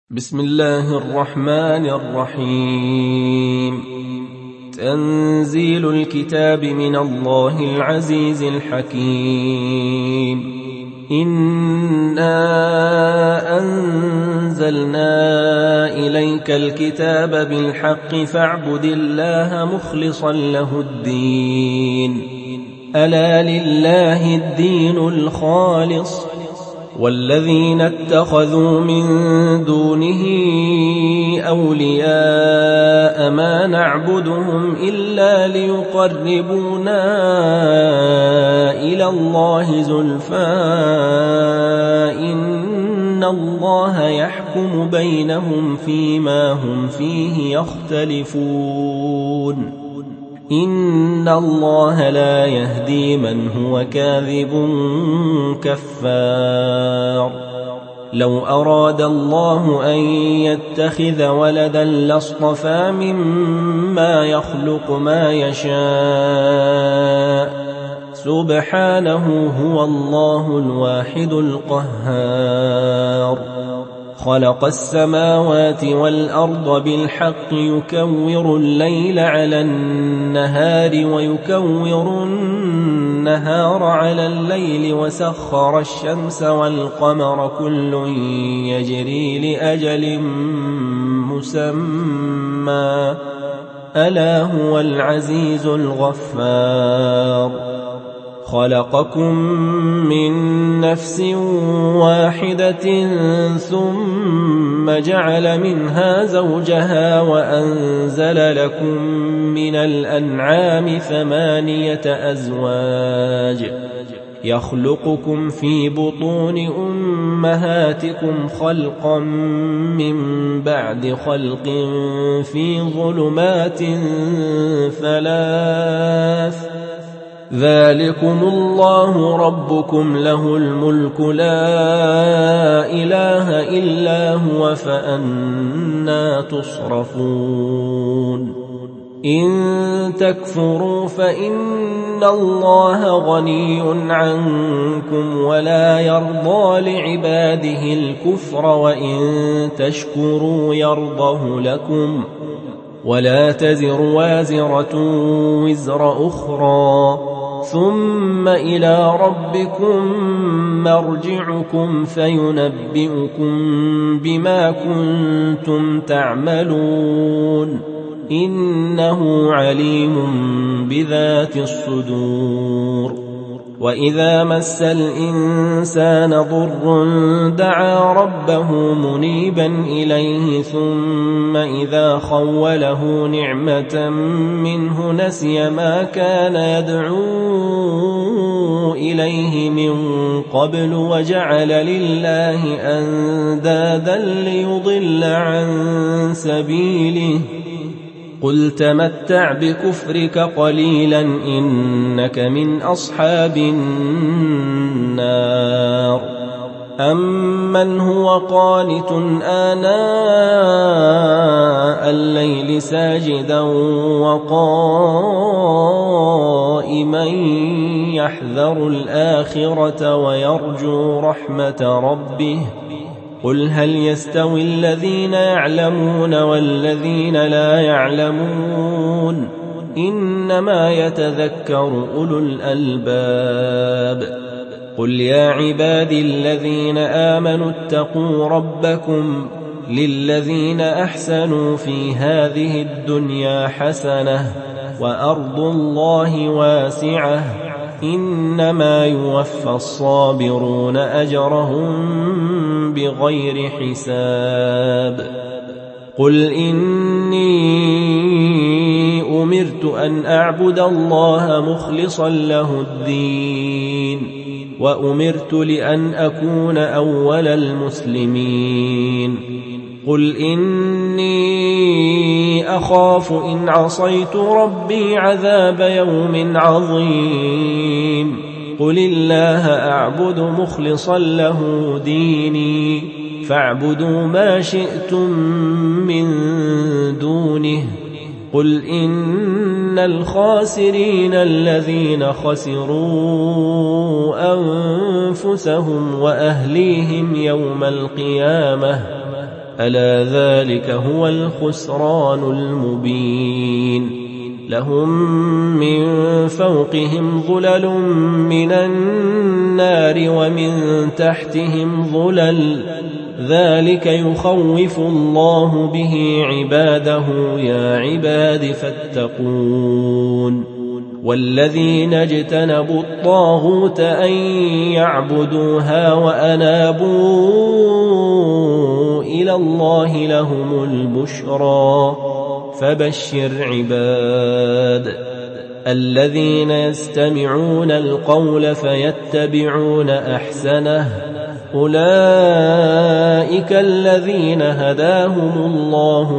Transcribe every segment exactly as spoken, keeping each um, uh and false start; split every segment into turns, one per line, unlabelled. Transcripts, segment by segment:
بسم الله الرحمن الرحيم. تنزيل الكتاب من الله العزيز الحكيم. إنا أنزلنا إليك الكتاب بالحق فاعبد الله مخلصا له الدين. ألا لله الدين الخالص والذين اتخذوا من دونه أولياء ما نعبدهم إلا ليقربونا إلى الله زلفى إن الله يحكم بينهم فيما هم فيه يختلفون. إن الله لا يهدي من هو كاذب كفار. لو أراد الله أن يتخذ ولدا لاصطفى مما يخلق ما يشاء سبحانه هو الله الواحد القهار. خلق السماوات والأرض بالحق يكور الليل على النهار ويكور النهار على الليل وسخر الشمس والقمر كل يجري لأجل مسمى ألا هو العزيز الغفار. خلقكم من نفس واحدة ثم جعل منها زوجها وأنزل لكم من الأنعام ثمانية أزواج يخلقكم في بطون أمهاتكم خلقا من بعد خلق في ظلمات ثلاث ذلكم الله ربكم له الملك لا إله إلا هو فأنى تصرفون. إن تكفروا فإن الله غني عنكم ولا يرضى لعباده الكفر وإن تشكروا يرضه لكم ولا تزر وازرة وزر أخرى ثم إلى ربكم مرجعكم فينبئكم بما كنتم تعملون إنه عليم بذات الصدور. وإذا مس الإنسان ضر دعا ربه منيبا إليه ثم إذا خوله نعمة منه نسي ما كان يدعو إليه من قبل وجعل لله أندادا ليضل عن سبيله. قل تمتع بكفرك قليلا إنك من أصحاب النار. أمن هو قانت آناء الليل ساجدا وقائما يحذر الآخرة ويرجو رحمة ربه قل هل يستوي الذين يعلمون والذين لا يعلمون إنما يتذكر أولو الألباب. قل يا عبادي الذين آمنوا اتقوا ربكم للذين أحسنوا في هذه الدنيا حسنة وأرض الله واسعة إنما يوفى الصابرون أجرهم بغير حساب. قل إني أمرت أن أعبد الله مخلصا له الدين وأمرت لأن أكون أول المسلمين. قل إني أخاف إن عصيت ربي عذاب يوم عظيم. قل الله أعبد مخلصا له ديني فاعبدوا ما شئتم من دونه. قل إن الخاسرين الذين خسروا أنفسهم وأهليهم يوم القيامة ألا ذلك هو الخسران المبين لهم من فوقهم ظلل من النار ومن تحتهم ظلل ذلك يخوف الله به عباده يا عباد فاتقون والذين اجتنبوا الطاغوت أن يعبدوها وأنابوا إلى الله لهم البشرى فبشر عباد الذين يستمعون القول فيتبعون أحسنه أولئك الذين هداهم الله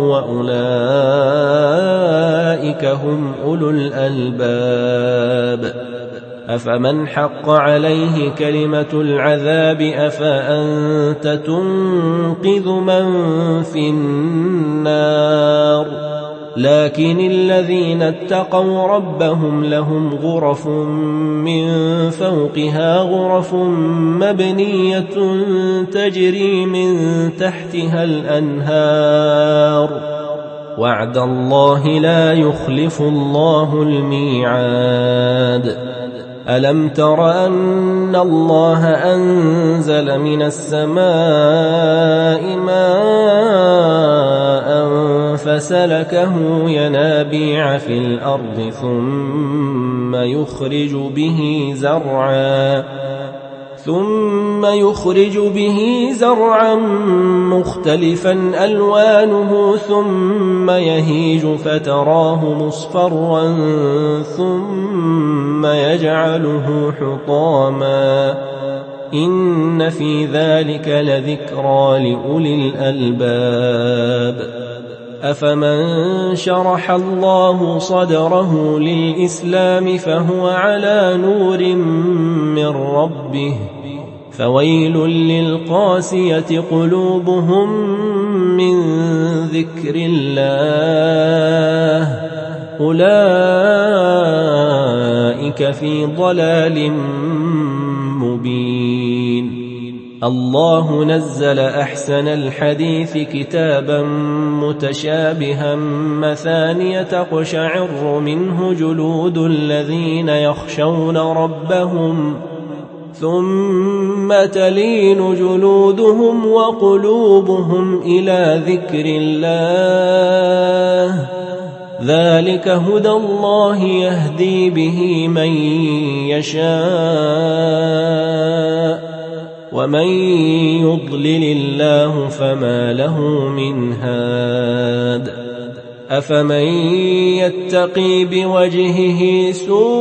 وأولئك هم أولو الألباب أفمن حق عليه كلمة العذاب أفأنت تنقذ من في النار لكن الذين اتقوا ربهم لهم غرف من فوقها غرف مبنية تجري من تحتها الأنهار وعد الله لا يخلف الله الميعاد ألم تر أن الله أنزل من السماء ماء فسلكه ينابيع في الأرض ثم يخرج به زرعا ثم يخرج به زرعا مختلفا ألوانه ثم يهيج فتراه مصفرا ثم يجعله حطاما إن في ذلك لذكرى لأولي الألباب أفمن شرح الله صدره للإسلام فهو على نور من ربه فويل للقاسية قلوبهم من ذكر الله أولئك في ضلال مبين الله نزل أحسن الحديث كتابا متشابها مثانية تقشعر منه جلود الذين يخشون ربهم ثم تلين جلودهم وقلوبهم إلى ذكر الله ذلك هدى الله يهدي به من يشاء ومن يضلل الله فما له من هاد أفمن يتقي بوجهه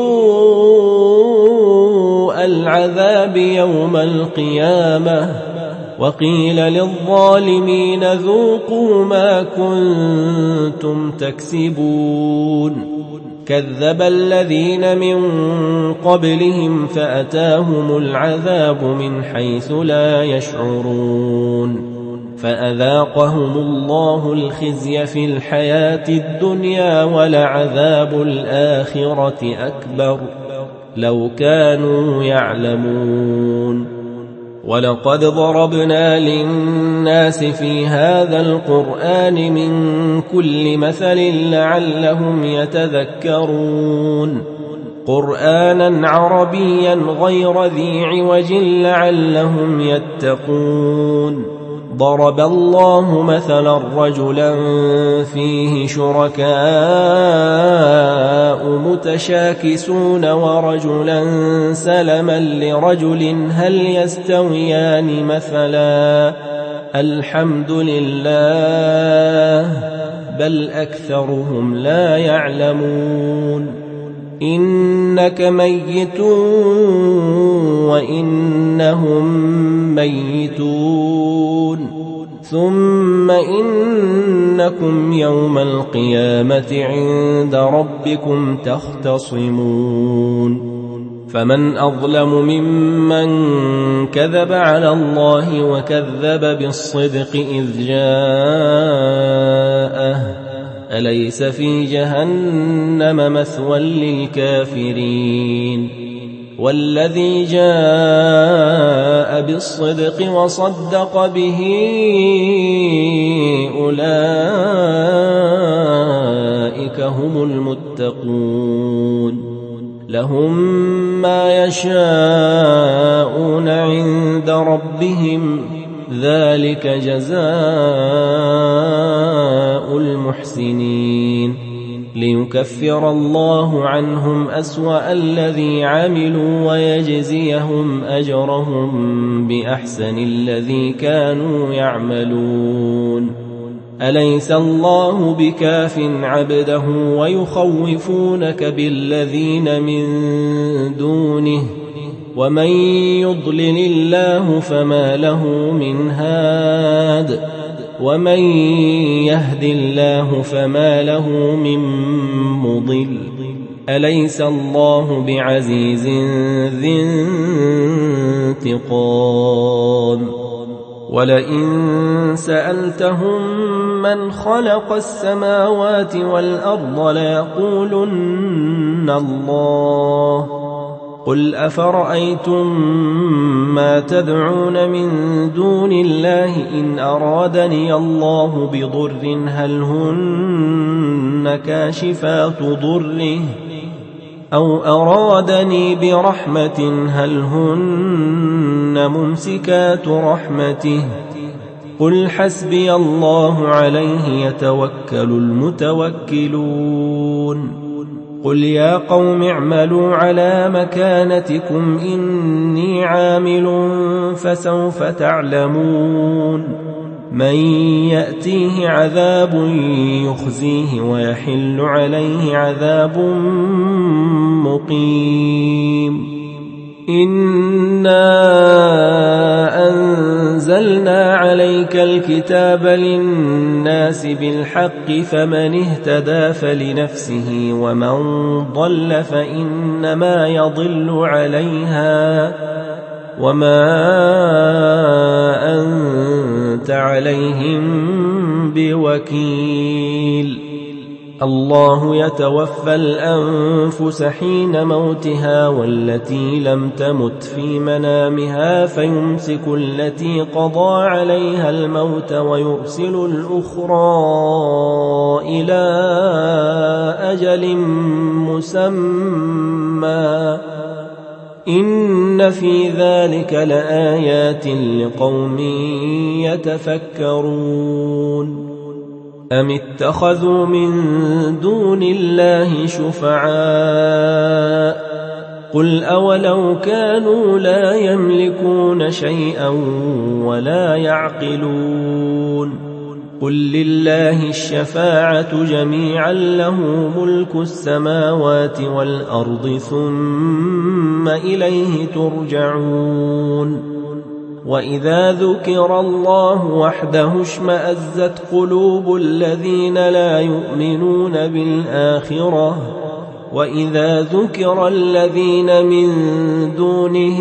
سوء العذاب يوم القيامة وقيل للظالمين ذوقوا ما كنتم تكسبون كذب الذين من قبلهم فأتاهم العذاب من حيث لا يشعرون فأذاقهم الله الخزي في الحياة الدنيا ولعذاب الآخرة أكبر لو كانوا يعلمون ولقد ضربنا للناس في هذا القرآن من كل مثل لعلهم يتذكرون قرآنا عربيا غير ذي عوج لعلهم يتقون ضرب الله مثلا رجلا فيه شركاء متشاكسون ورجلا سلما لرجل هل يستويان مثلا الحمد لله بل أكثرهم لا يعلمون إنك ميت وإنهم ميتون ثم إنكم يوم القيامة عند ربكم تختصمون فمن أظلم ممن كذب على الله وكذب بالصدق إذ جاءه أليس في جهنم مثوى للكافرين والذي جاء بالصدق وصدق به أولئك هم المتقون لهم ما يشاءون عند ربهم ذلك جزاء المحسنين ليكفر الله عنهم أسوأ الذي عملوا ويجزيهم أجرهم بأحسن الذي كانوا يعملون أليس الله بكاف عبده ويخوفونك بالذين من دونه ومن يضلل الله فما له من هاد ومن يهد الله فما له من مضل أليس الله بعزيز ذي انتقام ولئن سألتهم من خلق السماوات والأرض ليقولن الله قل أفرأيتم ما تدعون من دون الله إن أرادني الله بضر هل هن كاشفات ضره أو أرادني برحمة هل هن ممسكات رحمته قل حسبي الله عليه يتوكل المتوكلون قل يا قوم اعملوا على مكانتكم إني عامل فسوف تعلمون من يأتيه عذاب يخزيه ويحل عليه عذاب مقيم إنا أنزلنا عليك الكتاب للناس بالحق فمن اهتدى فلنفسه ومن ضل فإنما يضل عليها وما أنت عليهم بوكيل الله يتوفى الأنفس حين موتها والتي لم تمت في منامها فيمسك التي قضى عليها الموت ويرسل الأخرى إلى أجل مسمى إن في ذلك لآيات لقوم يتفكرون أم اتخذوا من دون الله شفعاء قل أولو كانوا لا يملكون شيئا ولا يعقلون قل لله الشفاعة جميعا له ملك السماوات والأرض ثم إليه ترجعون وإذا ذكر الله وحده اشمأزت قلوب الذين لا يؤمنون بالآخرة وإذا ذكر الذين من دونه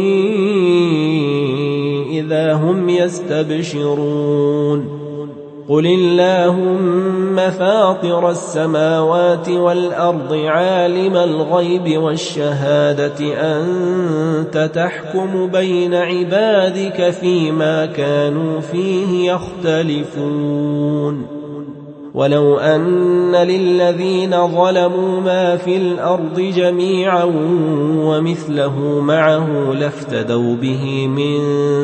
إذا هم يستبشرون قل اللهم فاطر السماوات والأرض عالم الغيب والشهادة أنت تحكم بين عبادك فيما كانوا فيه يختلفون ولو أن للذين ظلموا ما في الأرض جميعا ومثله معه لافتدوا به من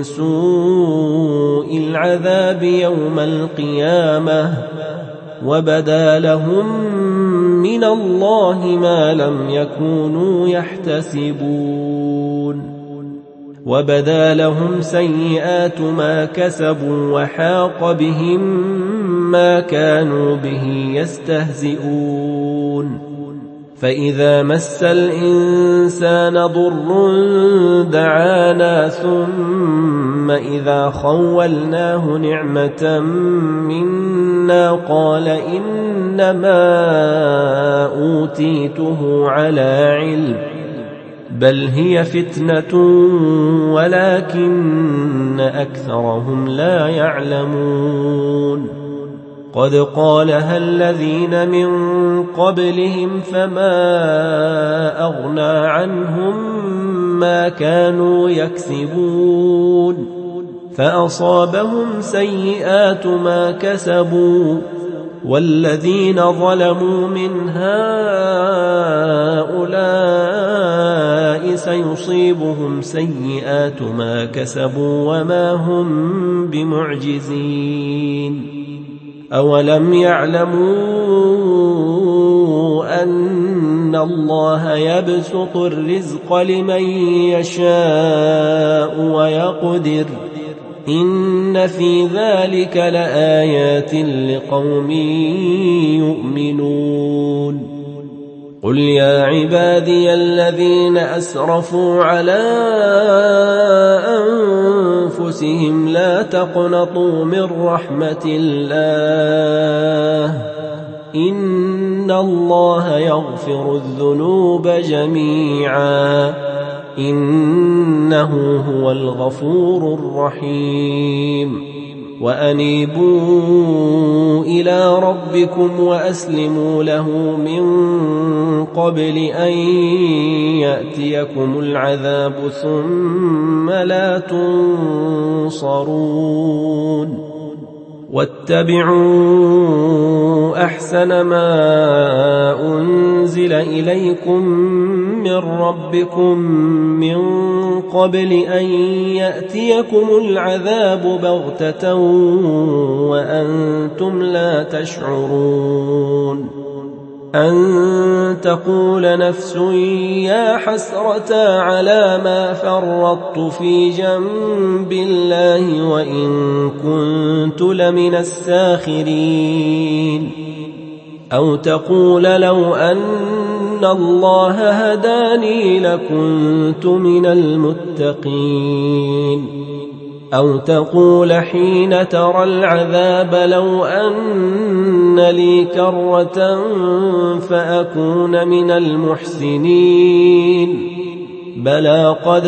سوء العذاب يوم القيامة وبدا لهم من الله ما لم يكونوا يحتسبون وبدا لهم سيئات ما كسبوا وحاق بهم ما كانوا به يستهزئون فإذا مس الإنسان ضر دعانا ثم إذا خولناه نعمة منا قال إنما أوتيته على علم بل هي فتنة ولكن أكثرهم لا يعلمون قد قالها الذين من قبلهم فما أغنى عنهم ما كانوا يكسبون فأصابهم سيئات ما كسبوا والذين ظلموا من هؤلاء سيصيبهم سيئات ما كسبوا وما هم بمعجزين أولم يعلموا أن الله يبسط الرزق لمن يشاء ويقدر إن في ذلك لآيات لقوم يؤمنون قل يا عبادي الذين أسرفوا على أنفسهم لا تقنطوا من رحمة الله إن الله يغفر الذنوب جميعا إنه هو الغفور الرحيم وأنيبوا إلى ربكم وأسلموا له من قبل أن يأتيكم العذاب ثم لا تنصرون واتبعوا أحسن ما أنزل إليكم من ربكم من قبل أن يأتيكم العذاب بغتة وأنتم لا تشعرون أن تقول نفس يا حسرة على ما فرطت في جنب الله وإن كنت لمن الساخرين أو تقول لو أن الله هداني لكنت من المتقين أو تقول حين ترى العذاب لو أن لي كرة فأكون من المحسنين بلى قد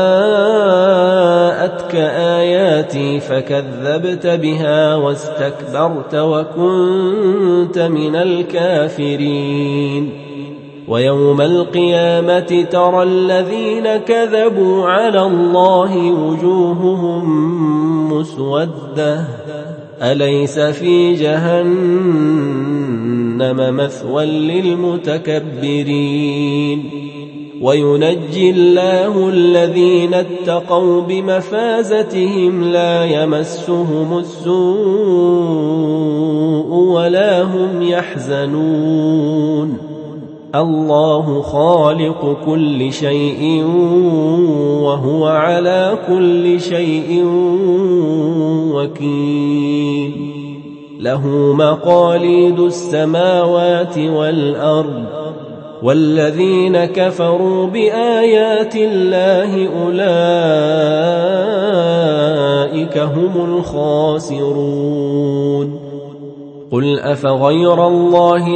جاءتك آياتي فكذبت بها واستكبرت وكنت من الكافرين ويوم القيامة ترى الذين كذبوا على الله وجوههم مسودة أليس في جهنم مثوى للمتكبرين وينجي الله الذين اتقوا بمفازتهم لا يمسهم السوء ولا هم يحزنون الله خالق كل شيء وهو على كل شيء وكيل له مقاليد السماوات والأرض والذين كفروا بآيات الله أولئك هم الخاسرون قل أفغير الله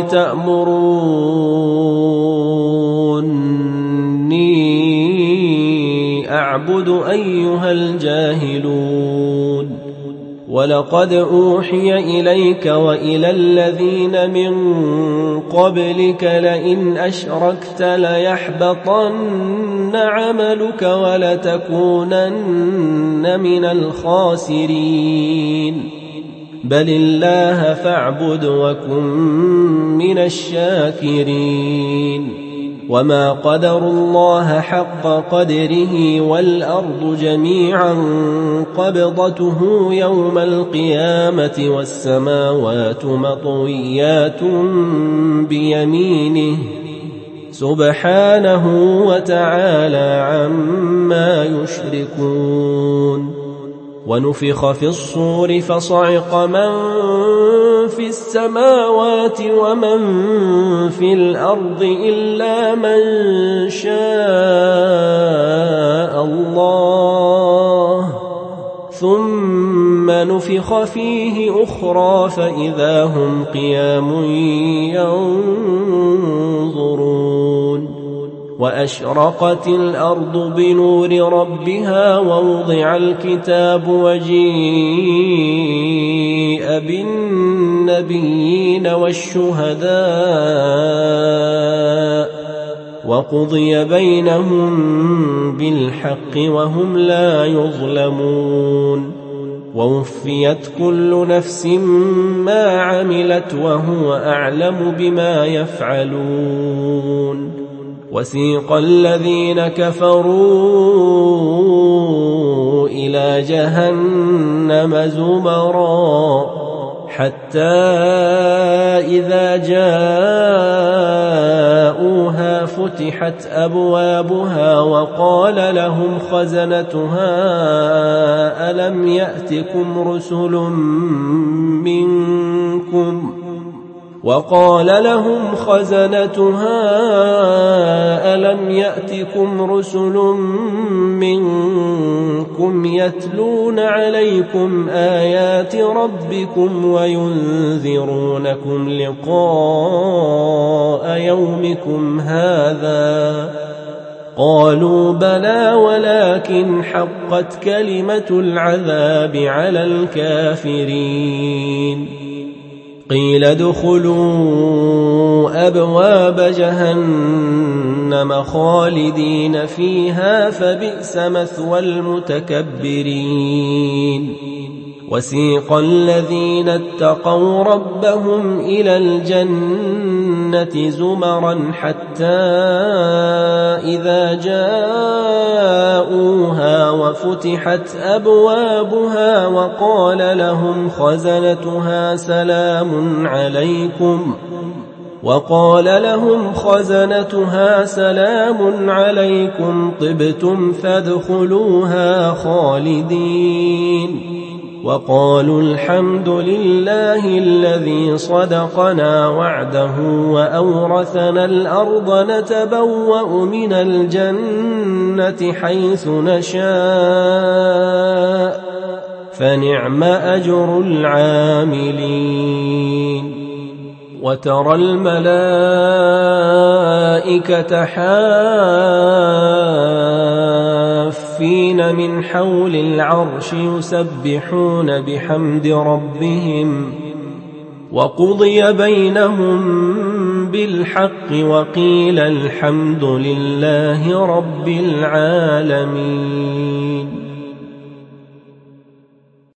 تأمروني أعبد أيها الجاهلون ولقد أوحي إليك وإلى الذين من قبلك لئن أشركت ليحبطن عملك ولتكونن من الخاسرين بل الله فاعبد وكن من الشاكرين وما قدروا الله حق قدره والأرض جميعا قبضته يوم القيامة والسماوات مطويات بيمينه سبحانه وتعالى عما يشركون ونفخ في الصور فصعق من في السماوات ومن في الأرض إلا من شاء الله ثم نفخ فيه أخرى فإذا هم قيام ينظرون وأشرقت الأرض بنور ربها ووضع الكتاب وجيء بالنبيين والشهداء وقضي بينهم بالحق وهم لا يظلمون ووفيت كل نفس ما عملت وهو أعلم بما يفعلون وسيق الذين كفروا إلى جهنم زمرا حتى إذا جاءوها فتحت أبوابها وقال لهم خزنتها ألم يأتكم رسل منكم وقال لهم خزنتها ألم يأتكم رسل منكم يتلون عليكم آيات ربكم وينذرونكم لقاء يومكم هذا قالوا بلى ولكن حقت كلمة العذاب على الكافرين قيل ادخلوا أبواب جهنم خالدين فيها فبئس مثوى المتكبرين وسيق الذين اتقوا ربهم إلى الجنة زمرا حتى إذا جاءوها وفتحت أبوابها وقال لهم خزنتها سلام عليكم وقال لهم خزنتها سلام عليكم طبتم فادخلوها خالدين وقالوا الحمد لله الذي صدقنا وعده وأورثنا الأرض نتبوأ من الجنة حيث نشاء فنعم أجر العاملين وترى الملائكة حافين من حول العرش يسبحون بحمد ربهم وقضي بينهم بالحق وقيل الحمد لله رب العالمين.